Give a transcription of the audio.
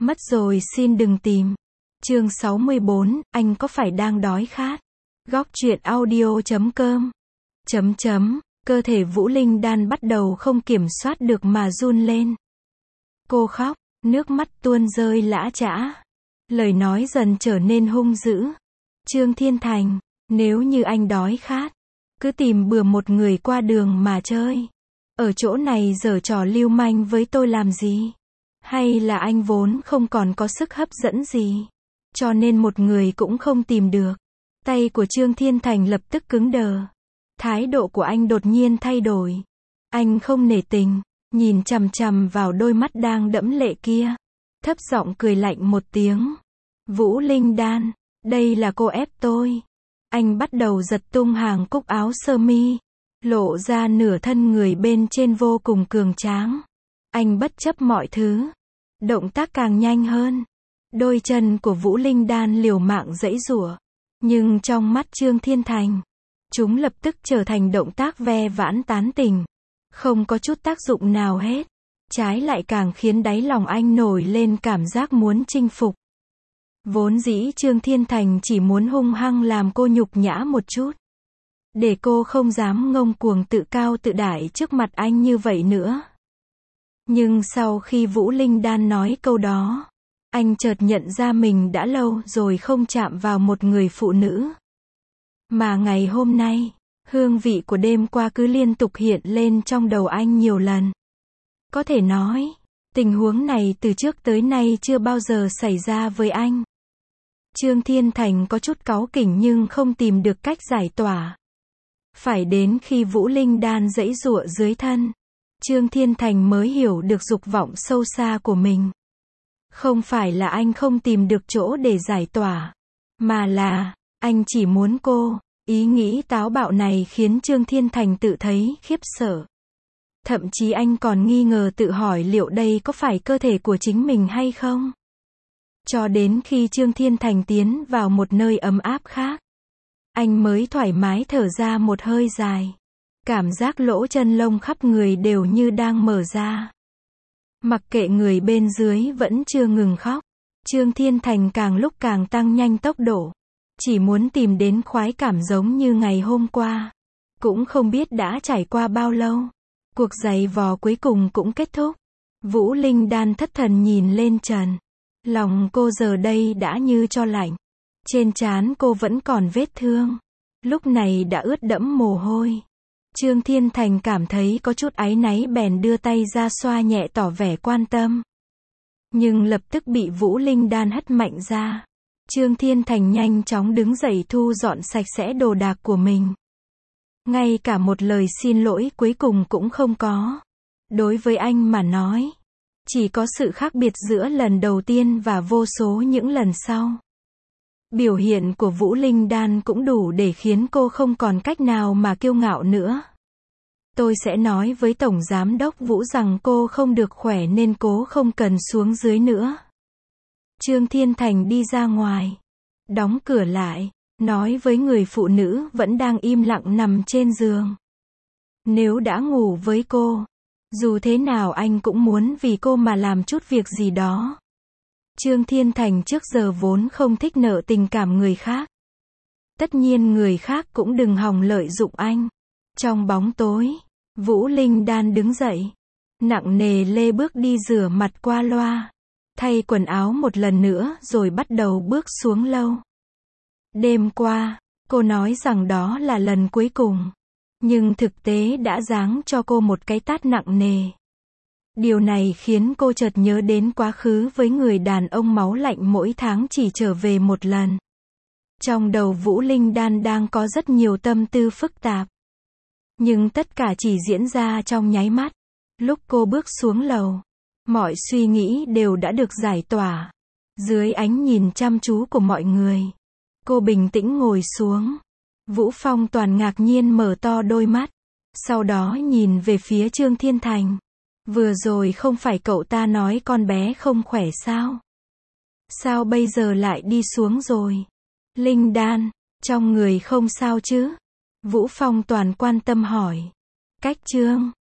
Mất rồi xin đừng tìm. Chương 64, anh có phải đang đói khát? Góc truyện audio.com. Cơ thể Vũ Linh Đan bắt đầu không kiểm soát được mà run lên. Cô khóc, nước mắt tuôn rơi lã chã. Lời nói dần trở nên hung dữ. Trương Thiên Thành, nếu như anh đói khát, cứ tìm bừa một người qua đường mà chơi. Ở chỗ này giở trò lưu manh với tôi làm gì? Hay là anh vốn không còn có sức hấp dẫn gì, cho nên một người cũng không tìm được? Tay của Trương Thiên Thành lập tức cứng đờ. Thái độ của anh đột nhiên thay đổi. Anh không nể tình, nhìn chằm chằm vào đôi mắt đang đẫm lệ kia. Thấp giọng cười lạnh một tiếng. Vũ Linh Đan, đây là cô ép tôi. Anh bắt đầu giật tung hàng cúc áo sơ mi, lộ ra nửa thân người bên trên vô cùng cường tráng. Anh bất chấp mọi thứ, động tác càng nhanh hơn. Đôi chân của Vũ Linh Đan liều mạng giãy giụa, nhưng trong mắt Trương Thiên Thành, chúng lập tức trở thành động tác ve vãn tán tình, không có chút tác dụng nào hết. Trái lại càng khiến đáy lòng anh nổi lên cảm giác muốn chinh phục. Vốn dĩ Trương Thiên Thành chỉ muốn hung hăng làm cô nhục nhã một chút, để cô không dám ngông cuồng tự cao tự đại trước mặt anh như vậy nữa. Nhưng sau khi Vũ Linh Đan nói câu đó, anh chợt nhận ra mình đã lâu rồi không chạm vào một người phụ nữ. Mà ngày hôm nay, hương vị của đêm qua cứ liên tục hiện lên trong đầu anh nhiều lần. Có thể nói, tình huống này từ trước tới nay chưa bao giờ xảy ra với anh. Trương Thiên Thành có chút cáu kỉnh nhưng không tìm được cách giải tỏa. Phải đến khi Vũ Linh Đan giãy giụa dưới thân, Trương Thiên Thành mới hiểu được dục vọng sâu xa của mình. Không phải là anh không tìm được chỗ để giải tỏa, mà là, anh chỉ muốn cô. Ý nghĩ táo bạo này khiến Trương Thiên Thành tự thấy khiếp sợ. Thậm chí anh còn nghi ngờ tự hỏi liệu đây có phải cơ thể của chính mình hay không. Cho đến khi Trương Thiên Thành tiến vào một nơi ấm áp khác, anh mới thoải mái thở ra một hơi dài. Cảm giác lỗ chân lông khắp người đều như đang mở ra. Mặc kệ người bên dưới vẫn chưa ngừng khóc, Trương Thiên Thành càng lúc càng tăng nhanh tốc độ. Chỉ muốn tìm đến khoái cảm giống như ngày hôm qua. Cũng không biết đã trải qua bao lâu. Cuộc giày vò cuối cùng cũng kết thúc. Vũ Linh Đan thất thần nhìn lên trần. Lòng cô giờ đây đã như tro lạnh. Trên trán cô vẫn còn vết thương. Lúc này đã ướt đẫm mồ hôi. Trương Thiên Thành cảm thấy có chút áy náy bèn đưa tay ra xoa nhẹ tỏ vẻ quan tâm. Nhưng lập tức bị Vũ Linh Đan hất mạnh ra. Trương Thiên Thành nhanh chóng đứng dậy thu dọn sạch sẽ đồ đạc của mình. Ngay cả một lời xin lỗi cuối cùng cũng không có. Đối với anh mà nói, chỉ có sự khác biệt giữa lần đầu tiên và vô số những lần sau. Biểu hiện của Vũ Linh Đan cũng đủ để khiến cô không còn cách nào mà kiêu ngạo nữa. Tôi sẽ nói với Tổng Giám đốc Vũ rằng cô không được khỏe nên cố không cần xuống dưới nữa. Trương Thiên Thành đi ra ngoài, đóng cửa lại, nói với người phụ nữ vẫn đang im lặng nằm trên giường. Nếu đã ngủ với cô, dù thế nào anh cũng muốn vì cô mà làm chút việc gì đó. Trương Thiên Thành trước giờ vốn không thích nợ tình cảm người khác. Tất nhiên người khác cũng đừng hòng lợi dụng anh. Trong bóng tối, Vũ Linh Đan đứng dậy, nặng nề lê bước đi rửa mặt qua loa, thay quần áo một lần nữa rồi bắt đầu bước xuống lâu. Đêm qua, cô nói rằng đó là lần cuối cùng, nhưng thực tế đã giáng cho cô một cái tát nặng nề. Điều này khiến cô chợt nhớ đến quá khứ với người đàn ông máu lạnh mỗi tháng chỉ trở về một lần. Trong đầu Vũ Linh Đan đang có rất nhiều tâm tư phức tạp. Nhưng tất cả chỉ diễn ra trong nháy mắt. Lúc cô bước xuống lầu, mọi suy nghĩ đều đã được giải tỏa. Dưới ánh nhìn chăm chú của mọi người, cô bình tĩnh ngồi xuống. Vũ Phong Toàn ngạc nhiên mở to đôi mắt. Sau đó nhìn về phía Trương Thiên Thành. Vừa rồi không phải cậu ta nói con bé không khỏe sao? Sao bây giờ lại đi xuống rồi? Linh Đan, trong người không sao chứ? Vũ Phong Toàn quan tâm hỏi. Cách Trương